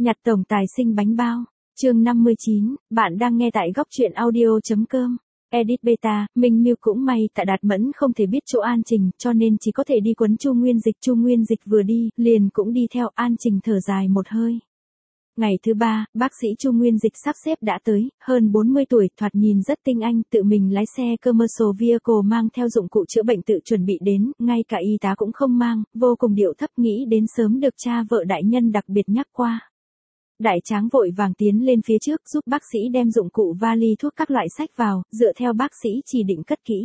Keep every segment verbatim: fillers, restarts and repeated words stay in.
Nhặt tổng tài sinh bánh bao. Chương năm mươi chín, bạn đang nghe tại góc truyện audio.com. Edit beta, Minh Miu cũng may tại Đạt Mẫn không thể biết chỗ An Trình, cho nên chỉ có thể đi quấn Chu Nguyên Dịch. Chu Nguyên Dịch vừa đi, liền cũng đi theo. An Trình thở dài một hơi. Ngày thứ ba, bác sĩ Chu Nguyên Dịch sắp xếp đã tới, hơn bốn mươi tuổi, thoạt nhìn rất tinh anh, tự mình lái xe commercial vehicle mang theo dụng cụ chữa bệnh tự chuẩn bị đến, ngay cả y tá cũng không mang, vô cùng điệu thấp, nghĩ đến sớm được cha vợ đại nhân đặc biệt nhắc qua. Đại tráng vội vàng tiến lên phía trước giúp bác sĩ đem dụng cụ vali thuốc các loại sách vào, dựa theo bác sĩ chỉ định cất kỹ.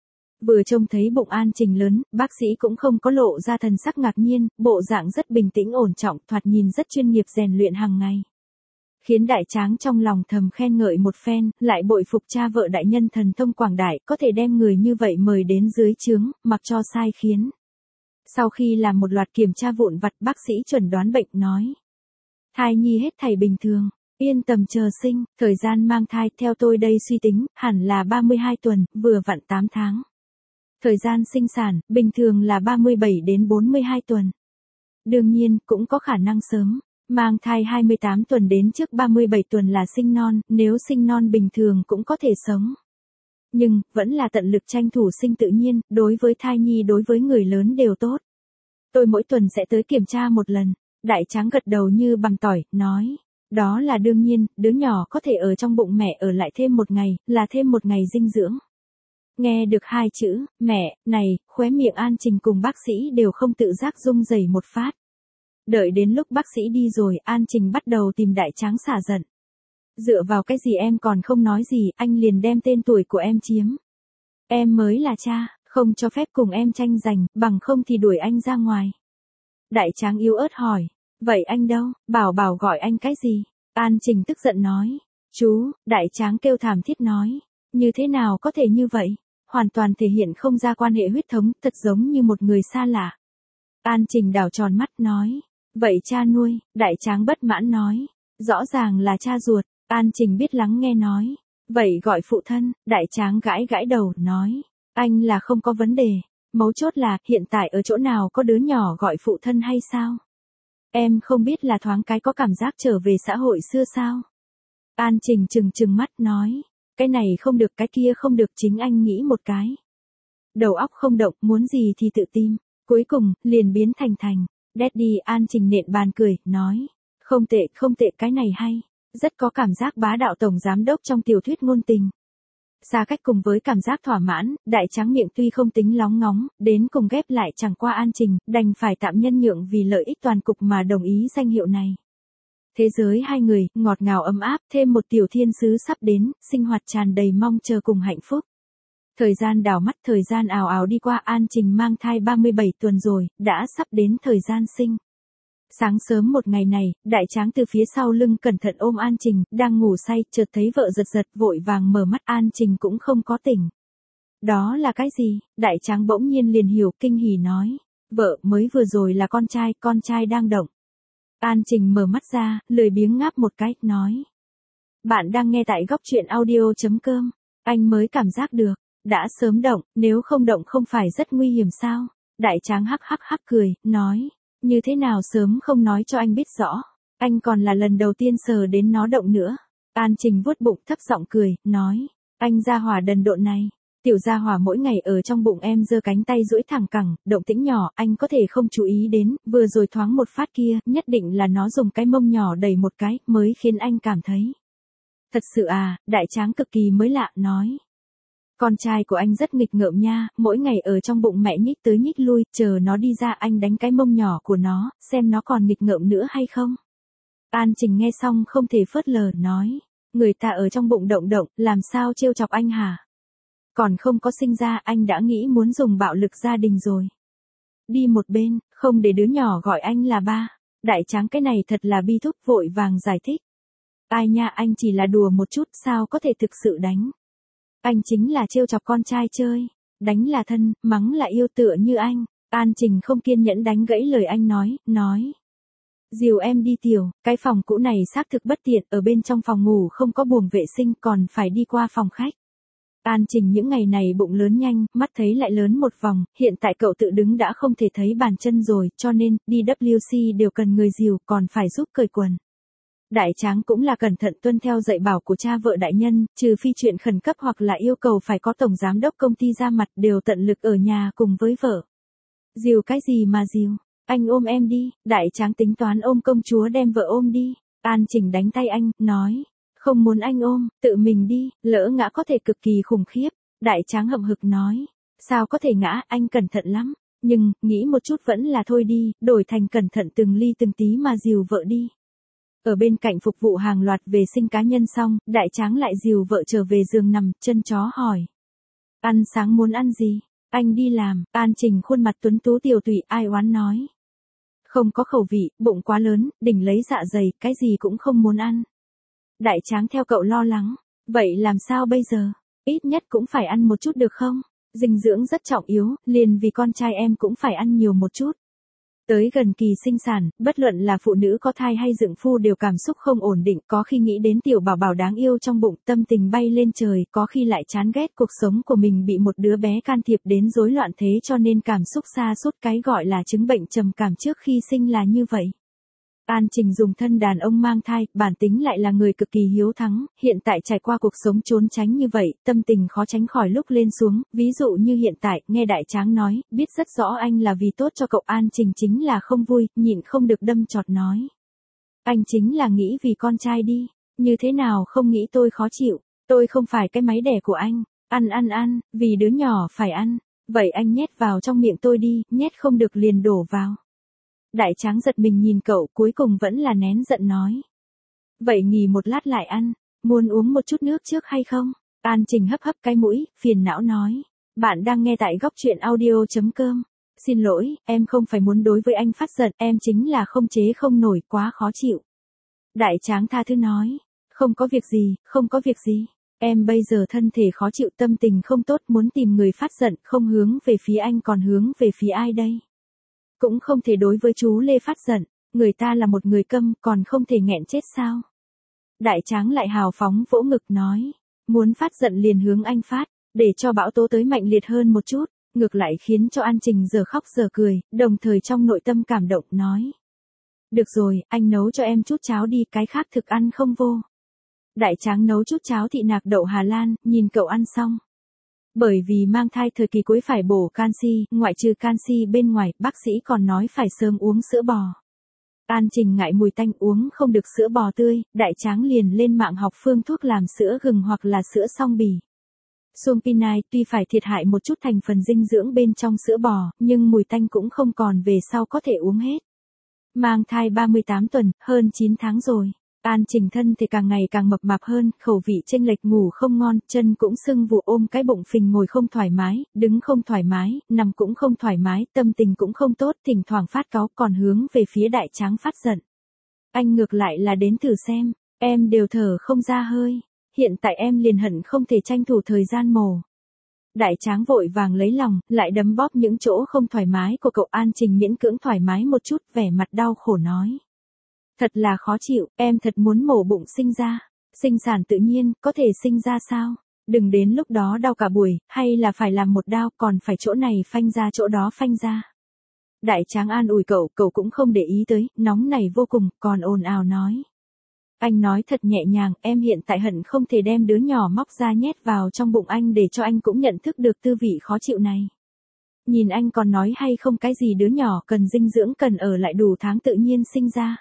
Vừa trông thấy bụng An Trình lớn, bác sĩ cũng không có lộ ra thần sắc ngạc nhiên, bộ dạng rất bình tĩnh ổn trọng, thoạt nhìn rất chuyên nghiệp rèn luyện hàng ngày. Khiến đại tráng trong lòng thầm khen ngợi một phen, lại bội phục cha vợ đại nhân thần thông quảng đại, có thể đem người như vậy mời đến dưới trướng, mặc cho sai khiến. Sau khi làm một loạt kiểm tra vụn vặt, bác sĩ chuẩn đoán bệnh nói. Thai nhi hết thảy bình thường, yên tâm chờ sinh, thời gian mang thai theo tôi đây suy tính, hẳn là ba mươi hai tuần, vừa vặn tám tháng. Thời gian sinh sản, bình thường là ba mươi bảy đến bốn mươi hai tuần. Đương nhiên, cũng có khả năng sớm, mang thai hai mươi tám tuần đến trước ba mươi bảy tuần là sinh non, nếu sinh non bình thường cũng có thể sống. Nhưng, vẫn là tận lực tranh thủ sinh tự nhiên, đối với thai nhi đối với người lớn đều tốt. Tôi mỗi tuần sẽ tới kiểm tra một lần. Đại tráng gật đầu như bằng tỏi, nói. Đó là đương nhiên, đứa nhỏ có thể ở trong bụng mẹ ở lại thêm một ngày, là thêm một ngày dinh dưỡng. Nghe được hai chữ, mẹ, này, khóe miệng An Trình cùng bác sĩ đều không tự giác rung rẩy một phát. Đợi đến lúc bác sĩ đi rồi, An Trình bắt đầu tìm đại tráng xả giận. Dựa vào cái gì em còn không nói gì, anh liền đem tên tuổi của em chiếm. Em mới là cha, không cho phép cùng em tranh giành, bằng không thì đuổi anh ra ngoài. Đại tráng yếu ớt hỏi, vậy anh đâu, bảo bảo gọi anh cái gì? An Trình tức giận nói, chú, đại tráng kêu thảm thiết nói, như thế nào có thể như vậy? Hoàn toàn thể hiện không ra quan hệ huyết thống, thật giống như một người xa lạ. An Trình đảo tròn mắt nói, vậy cha nuôi, đại tráng bất mãn nói, rõ ràng là cha ruột. An Trình biết lắng nghe nói, vậy gọi phụ thân, đại tráng gãi gãi đầu, nói, anh là không có vấn đề. Mấu chốt là, hiện tại ở chỗ nào có đứa nhỏ gọi phụ thân hay sao? Em không biết là thoáng cái có cảm giác trở về xã hội xưa sao? An Trình trừng trừng mắt nói, cái này không được cái kia không được, chính anh nghĩ một cái. Đầu óc không động, muốn gì thì tự tìm, cuối cùng, liền biến thành thành. Daddy. An Trình nện bàn cười, nói, không tệ, không tệ, cái này hay, rất có cảm giác bá đạo tổng giám đốc trong tiểu thuyết ngôn tình. Xa cách cùng với cảm giác thỏa mãn, đại tráng miệng tuy không tính lóng ngóng, đến cùng ghép lại chẳng qua An Trình, đành phải tạm nhân nhượng vì lợi ích toàn cục mà đồng ý danh hiệu này. Thế giới hai người, ngọt ngào ấm áp, thêm một tiểu thiên sứ sắp đến, sinh hoạt tràn đầy mong chờ cùng hạnh phúc. Thời gian đảo mắt, thời gian ào ào đi qua, An Trình mang thai ba mươi bảy tuần rồi, đã sắp đến thời gian sinh. Sáng sớm một ngày này, đại tráng từ phía sau lưng cẩn thận ôm An Trình, đang ngủ say, chợt thấy vợ giật giật, vội vàng mở mắt. An Trình cũng không có tỉnh. Đó là cái gì? Đại tráng bỗng nhiên liền hiểu, kinh hỉ nói. Vợ, mới vừa rồi là con trai, con trai đang động. An Trình mở mắt ra, lười biếng ngáp một cái, nói. Bạn đang nghe tại góc truyện audio.com. Anh mới cảm giác được, đã sớm động, nếu không động không phải rất nguy hiểm sao? Đại tráng hắc hắc hắc cười, nói. Như thế nào sớm không nói cho anh biết rõ, anh còn là lần đầu tiên sờ đến nó động nữa. An Trình vuốt bụng thấp giọng cười, nói, anh gia hỏa đần độn này, tiểu gia hỏa mỗi ngày ở trong bụng em giơ cánh tay duỗi thẳng cẳng, động tĩnh nhỏ, anh có thể không chú ý đến, vừa rồi thoáng một phát kia, nhất định là nó dùng cái mông nhỏ đẩy một cái, mới khiến anh cảm thấy. Thật sự à, đại tráng cực kỳ mới lạ, nói. Con trai của anh rất nghịch ngợm nha, mỗi ngày ở trong bụng mẹ nhích tới nhích lui, chờ nó đi ra anh đánh cái mông nhỏ của nó, xem nó còn nghịch ngợm nữa hay không. An Trình nghe xong không thể phớt lờ, nói, người ta ở trong bụng động động, làm sao trêu chọc anh hả? Còn không có sinh ra, anh đã nghĩ muốn dùng bạo lực gia đình rồi. Đi một bên, không để đứa nhỏ gọi anh là ba. Đại tráng cái này thật là bi thúc, vội vàng giải thích. Ai nha, anh chỉ là đùa một chút, sao có thể thực sự đánh. Anh chính là trêu chọc con trai chơi, đánh là thân, mắng là yêu, tựa như anh. An Trình không kiên nhẫn đánh gãy lời anh nói, nói. Dìu em đi tiểu, cái phòng cũ này xác thực bất tiện, ở bên trong phòng ngủ không có buồng vệ sinh, còn phải đi qua phòng khách. An Trình những ngày này bụng lớn nhanh, mắt thấy lại lớn một vòng, hiện tại cậu tự đứng đã không thể thấy bàn chân rồi, cho nên, đi vê kép xê đều cần người dìu, còn phải giúp cởi quần. Đại tráng cũng là cẩn thận tuân theo dạy bảo của cha vợ đại nhân, trừ phi chuyện khẩn cấp hoặc là yêu cầu phải có tổng giám đốc công ty ra mặt đều tận lực ở nhà cùng với vợ. Dìu cái gì mà dìu, anh ôm em đi, đại tráng tính toán ôm công chúa đem vợ ôm đi. An Trình đánh tay anh, nói, không muốn anh ôm, tự mình đi, lỡ ngã có thể cực kỳ khủng khiếp. Đại tráng hậm hực nói, sao có thể ngã, anh cẩn thận lắm, nhưng, nghĩ một chút vẫn là thôi đi, đổi thành cẩn thận từng ly từng tí mà dìu vợ đi. Ở bên cạnh phục vụ hàng loạt vệ sinh cá nhân xong, đại tráng lại dìu vợ trở về giường nằm, chân chó hỏi. Ăn sáng muốn ăn gì? Anh đi làm. An Trình khuôn mặt tuấn tú tiều tụy ai oán nói. Không có khẩu vị, bụng quá lớn, đỉnh lấy dạ dày, cái gì cũng không muốn ăn. Đại tráng theo cậu lo lắng. Vậy làm sao bây giờ? Ít nhất cũng phải ăn một chút được không? Dinh dưỡng rất trọng yếu, liền vì con trai em cũng phải ăn nhiều một chút. Tới gần kỳ sinh sản, bất luận là phụ nữ có thai hay dựng phu đều cảm xúc không ổn định, có khi nghĩ đến tiểu bảo bảo đáng yêu trong bụng, tâm tình bay lên trời, có khi lại chán ghét cuộc sống của mình bị một đứa bé can thiệp đến rối loạn thế cho nên cảm xúc sa sút, cái gọi là chứng bệnh trầm cảm trước khi sinh là như vậy. An Trình dùng thân đàn ông mang thai, bản tính lại là người cực kỳ hiếu thắng, hiện tại trải qua cuộc sống trốn tránh như vậy, tâm tình khó tránh khỏi lúc lên xuống, ví dụ như hiện tại, nghe đại tráng nói, biết rất rõ anh là vì tốt cho cậu. An Trình chính là không vui, nhịn không được đâm chọt nói. Anh chính là nghĩ vì con trai đi, như thế nào không nghĩ tôi khó chịu, tôi không phải cái máy đẻ của anh, ăn ăn ăn, vì đứa nhỏ phải ăn, vậy anh nhét vào trong miệng tôi đi, nhét không được liền đổ vào. Đại tráng giật mình nhìn cậu, cuối cùng vẫn là nén giận nói. Vậy nghỉ một lát lại ăn, muốn uống một chút nước trước hay không? An Trình hấp hấp cái mũi, phiền não nói. Bạn đang nghe tại góc truyện audio chấm com. Xin lỗi, em không phải muốn đối với anh phát giận, em chính là không chế không nổi, quá khó chịu. Đại tráng tha thứ nói. Không có việc gì, không có việc gì. Em bây giờ thân thể khó chịu, tâm tình không tốt, muốn tìm người phát giận, không hướng về phía anh còn hướng về phía ai đây? Cũng không thể đối với chú Lê phát giận, người ta là một người câm, còn không thể nghẹn chết sao? Đại tráng lại hào phóng vỗ ngực nói, muốn phát giận liền hướng anh phát, để cho bão tố tới mạnh liệt hơn một chút, ngược lại khiến cho An Trình giờ khóc giờ cười, đồng thời trong nội tâm cảm động nói. Được rồi, anh nấu cho em chút cháo đi, cái khác thực ăn không vô. Đại tráng nấu chút cháo thị nạc đậu Hà Lan, nhìn cậu ăn xong. Bởi vì mang thai thời kỳ cuối phải bổ canxi, ngoại trừ canxi bên ngoài, bác sĩ còn nói phải sớm uống sữa bò. An Trình ngại mùi tanh, uống không được sữa bò tươi, đại tráng liền lên mạng học phương thuốc làm sữa gừng hoặc là sữa song bì. Sumpinai tuy phải thiệt hại một chút thành phần dinh dưỡng bên trong sữa bò, nhưng mùi tanh cũng không còn, về sau có thể uống hết. Mang thai ba mươi tám tuần, hơn chín tháng rồi. An Trình thân thì càng ngày càng mập mạp hơn, khẩu vị chênh lệch, ngủ không ngon, chân cũng sưng vù, ôm cái bụng phình, ngồi không thoải mái, đứng không thoải mái, nằm cũng không thoải mái, tâm tình cũng không tốt, thỉnh thoảng phát cáu, còn hướng về phía đại tráng phát giận. Anh ngược lại là đến thử xem, em đều thở không ra hơi, hiện tại em liền hận không thể tranh thủ thời gian mổ. Đại tráng vội vàng lấy lòng, lại đấm bóp những chỗ không thoải mái của cậu. An Trình miễn cưỡng thoải mái một chút, vẻ mặt đau khổ nói. Thật là khó chịu, em thật muốn mổ bụng sinh ra. Sinh sản tự nhiên, có thể sinh ra sao? Đừng đến lúc đó đau cả buổi, hay là phải làm một đao, còn phải chỗ này phanh ra chỗ đó phanh ra. Đại tráng an ủi cậu, cậu cũng không để ý tới, nóng này vô cùng, còn ồn ào nói. Anh nói thật nhẹ nhàng, em hiện tại hận không thể đem đứa nhỏ móc ra nhét vào trong bụng anh để cho anh cũng nhận thức được tư vị khó chịu này. Nhìn anh còn nói hay không cái gì đứa nhỏ cần dinh dưỡng, cần ở lại đủ tháng tự nhiên sinh ra.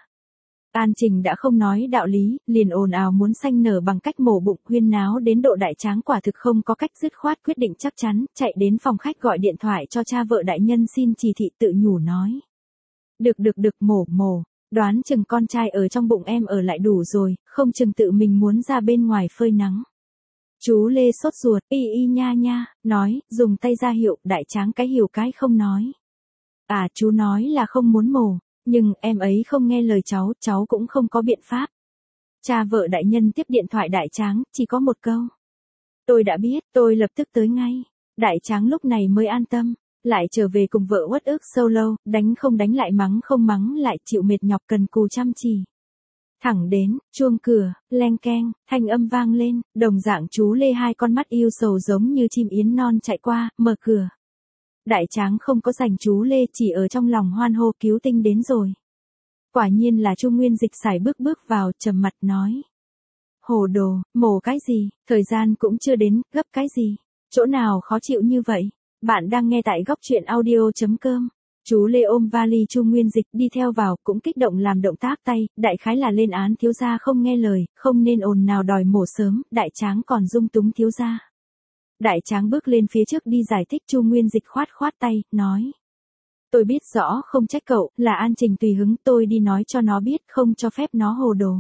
An Trình đã không nói đạo lý, liền ồn ào muốn sanh nở bằng cách mổ bụng, huyên náo đến độ đại tráng quả thực không có cách dứt khoát quyết định chắc chắn, chạy đến phòng khách gọi điện thoại cho cha vợ đại nhân xin chỉ thị, tự nhủ nói. Được được được, mổ mổ, đoán chừng con trai ở trong bụng em ở lại đủ rồi, không chừng tự mình muốn ra bên ngoài phơi nắng. Chú Lê sốt ruột, y y nha nha, nói, dùng tay ra hiệu, đại tráng cái hiểu cái không nói. À, chú nói là không muốn mổ. Nhưng em ấy không nghe lời cháu, cháu cũng không có biện pháp. Cha vợ đại nhân tiếp điện thoại đại tráng, chỉ có một câu. Tôi đã biết, tôi lập tức tới ngay. Đại tráng lúc này mới an tâm, lại trở về cùng vợ uất ức sâu lâu, đánh không đánh lại, mắng không mắng lại, chịu mệt nhọc cần cù chăm chỉ. Thẳng đến, chuông cửa, leng keng, thanh âm vang lên, đồng dạng chú Lê hai con mắt yêu sầu giống như chim yến non chạy qua, mở cửa. Đại tráng không có dành chú Lê, chỉ ở trong lòng hoan hô, cứu tinh đến rồi. Quả nhiên là Chu Nguyên Dịch sải bước bước vào, trầm mặt nói. Hồ đồ, mổ cái gì, thời gian cũng chưa đến, gấp cái gì, chỗ nào khó chịu như vậy. Bạn đang nghe tại góc truyện audio.com. Chú Lê ôm vali Chu Nguyên Dịch đi theo vào, cũng kích động làm động tác tay, đại khái là lên án thiếu gia không nghe lời, không nên ồn nào đòi mổ sớm, đại tráng còn dung túng thiếu gia. Đại tráng bước lên phía trước đi giải thích. Chu Nguyên Dịch khoát khoát tay, nói. Tôi biết rõ không trách cậu, là An Trình tùy hứng, tôi đi nói cho nó biết, không cho phép nó hồ đồ.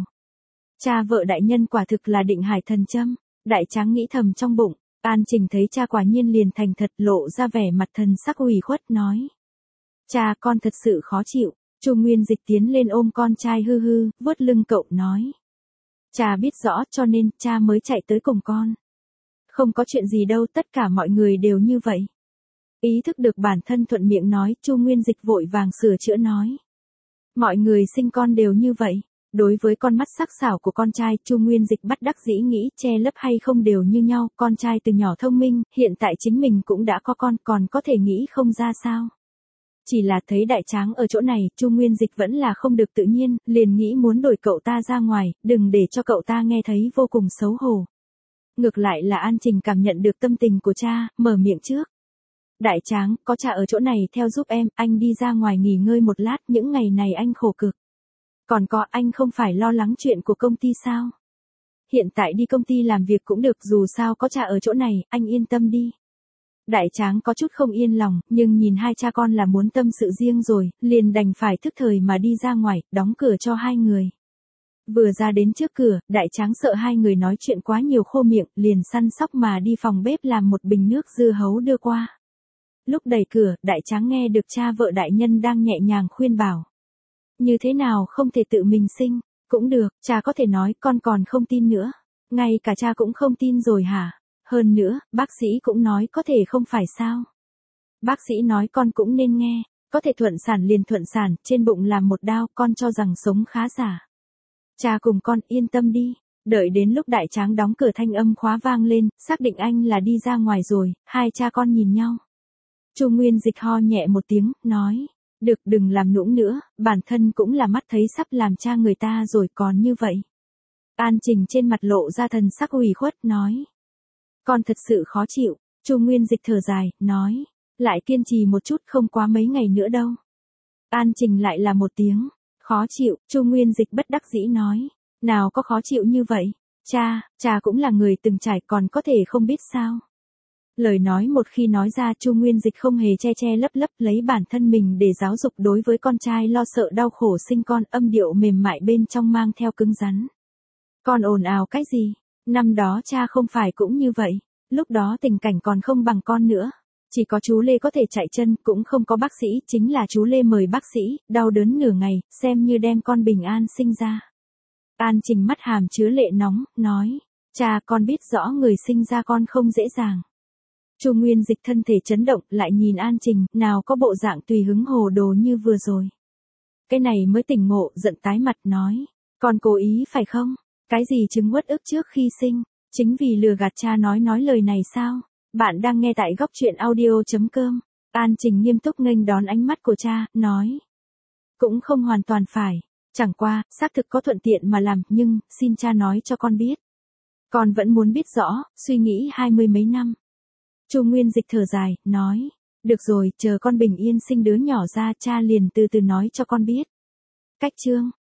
Cha vợ đại nhân quả thực là định hải thần châm. Đại tráng nghĩ thầm trong bụng. An Trình thấy cha quả nhiên liền thành thật, lộ ra vẻ mặt thần sắc ủy khuất, nói. Cha, con thật sự khó chịu. Chu Nguyên Dịch tiến lên ôm con trai hư hư, vuốt lưng cậu, nói. Cha biết rõ cho nên cha mới chạy tới cùng con. Không có chuyện gì đâu, tất cả mọi người đều như vậy. Ý thức được bản thân thuận miệng nói, Chu Nguyên Dịch vội vàng sửa chữa nói. Mọi người sinh con đều như vậy. Đối với con mắt sắc sảo của con trai, Chu Nguyên Dịch bất đắc dĩ nghĩ che lấp hay không đều như nhau, con trai từ nhỏ thông minh, hiện tại chính mình cũng đã có con, còn có thể nghĩ không ra sao. Chỉ là thấy đại tráng ở chỗ này, Chu Nguyên Dịch vẫn là không được tự nhiên, liền nghĩ muốn đuổi cậu ta ra ngoài, đừng để cho cậu ta nghe thấy vô cùng xấu hổ. Ngược lại là An Trình cảm nhận được tâm tình của cha, mở miệng trước. Đại tráng, có cha ở chỗ này theo giúp em, anh đi ra ngoài nghỉ ngơi một lát, những ngày này anh khổ cực. Còn có, anh không phải lo lắng chuyện của công ty sao? Hiện tại đi công ty làm việc cũng được, dù sao có cha ở chỗ này, anh yên tâm đi. Đại tráng có chút không yên lòng, nhưng nhìn hai cha con là muốn tâm sự riêng rồi, liền đành phải thức thời mà đi ra ngoài, đóng cửa cho hai người. Vừa ra đến trước cửa, đại tráng sợ hai người nói chuyện quá nhiều khô miệng, liền săn sóc mà đi phòng bếp làm một bình nước dưa hấu đưa qua. Lúc đẩy cửa, đại tráng nghe được cha vợ đại nhân đang nhẹ nhàng khuyên bảo. Như thế nào không thể tự mình sinh, cũng được, cha có thể nói con còn không tin nữa. Ngay cả cha cũng không tin rồi hả? Hơn nữa, bác sĩ cũng nói có thể không phải sao. Bác sĩ nói con cũng nên nghe, có thể thuận sản liền thuận sản, trên bụng làm một đao, con cho rằng sống khá giả. Cha cùng con yên tâm đi, đợi đến lúc đại tráng đóng cửa thanh âm khóa vang lên, xác định anh là đi ra ngoài rồi, hai cha con nhìn nhau. Chu Nguyên Dịch ho nhẹ một tiếng, nói, được đừng làm nũng nữa, bản thân cũng là mắt thấy sắp làm cha người ta rồi còn như vậy. An Trình trên mặt lộ ra thần sắc ủy khuất, nói. Con thật sự khó chịu. Chu Nguyên Dịch thở dài, nói. Lại kiên trì một chút, không quá mấy ngày nữa đâu. An Trình lại là một tiếng. Khó chịu. Chu Nguyên Dịch bất đắc dĩ nói. Nào có khó chịu như vậy. Cha, cha cũng là người từng trải, còn có thể không biết sao. Lời nói một khi nói ra, Chu Nguyên Dịch không hề che che lấp lấp, lấy bản thân mình để giáo dục đối với con trai lo sợ đau khổ sinh con, âm điệu mềm mại bên trong mang theo cứng rắn. Con ồn ào cái gì? Năm đó cha không phải cũng như vậy, lúc đó tình cảnh còn không bằng con nữa. Chỉ có chú Lê có thể chạy chân, cũng không có bác sĩ, chính là chú Lê mời bác sĩ, đau đớn nửa ngày, xem như đem con bình an sinh ra. An Trình mắt hàm chứa lệ nóng, nói, cha con biết rõ người sinh ra con không dễ dàng. Chu Nguyên Dịch thân thể chấn động, lại nhìn An Trình, nào có bộ dạng tùy hứng hồ đồ như vừa rồi. Cái này mới tỉnh ngộ, giận tái mặt nói, con cố ý phải không? Cái gì chứng uất ức trước khi sinh, chính vì lừa gạt cha nói nói lời này sao? Bạn đang nghe tại góc truyện audio.com. An Trình nghiêm túc nghênh đón ánh mắt của cha, nói. Cũng không hoàn toàn phải, chẳng qua, xác thực có thuận tiện mà làm, nhưng, xin cha nói cho con biết. Con vẫn muốn biết rõ, suy nghĩ hai mươi mấy năm. Chu Nguyên Dịch thở dài, nói. Được rồi, chờ con bình yên sinh đứa nhỏ ra, cha liền từ từ nói cho con biết. Cách chương.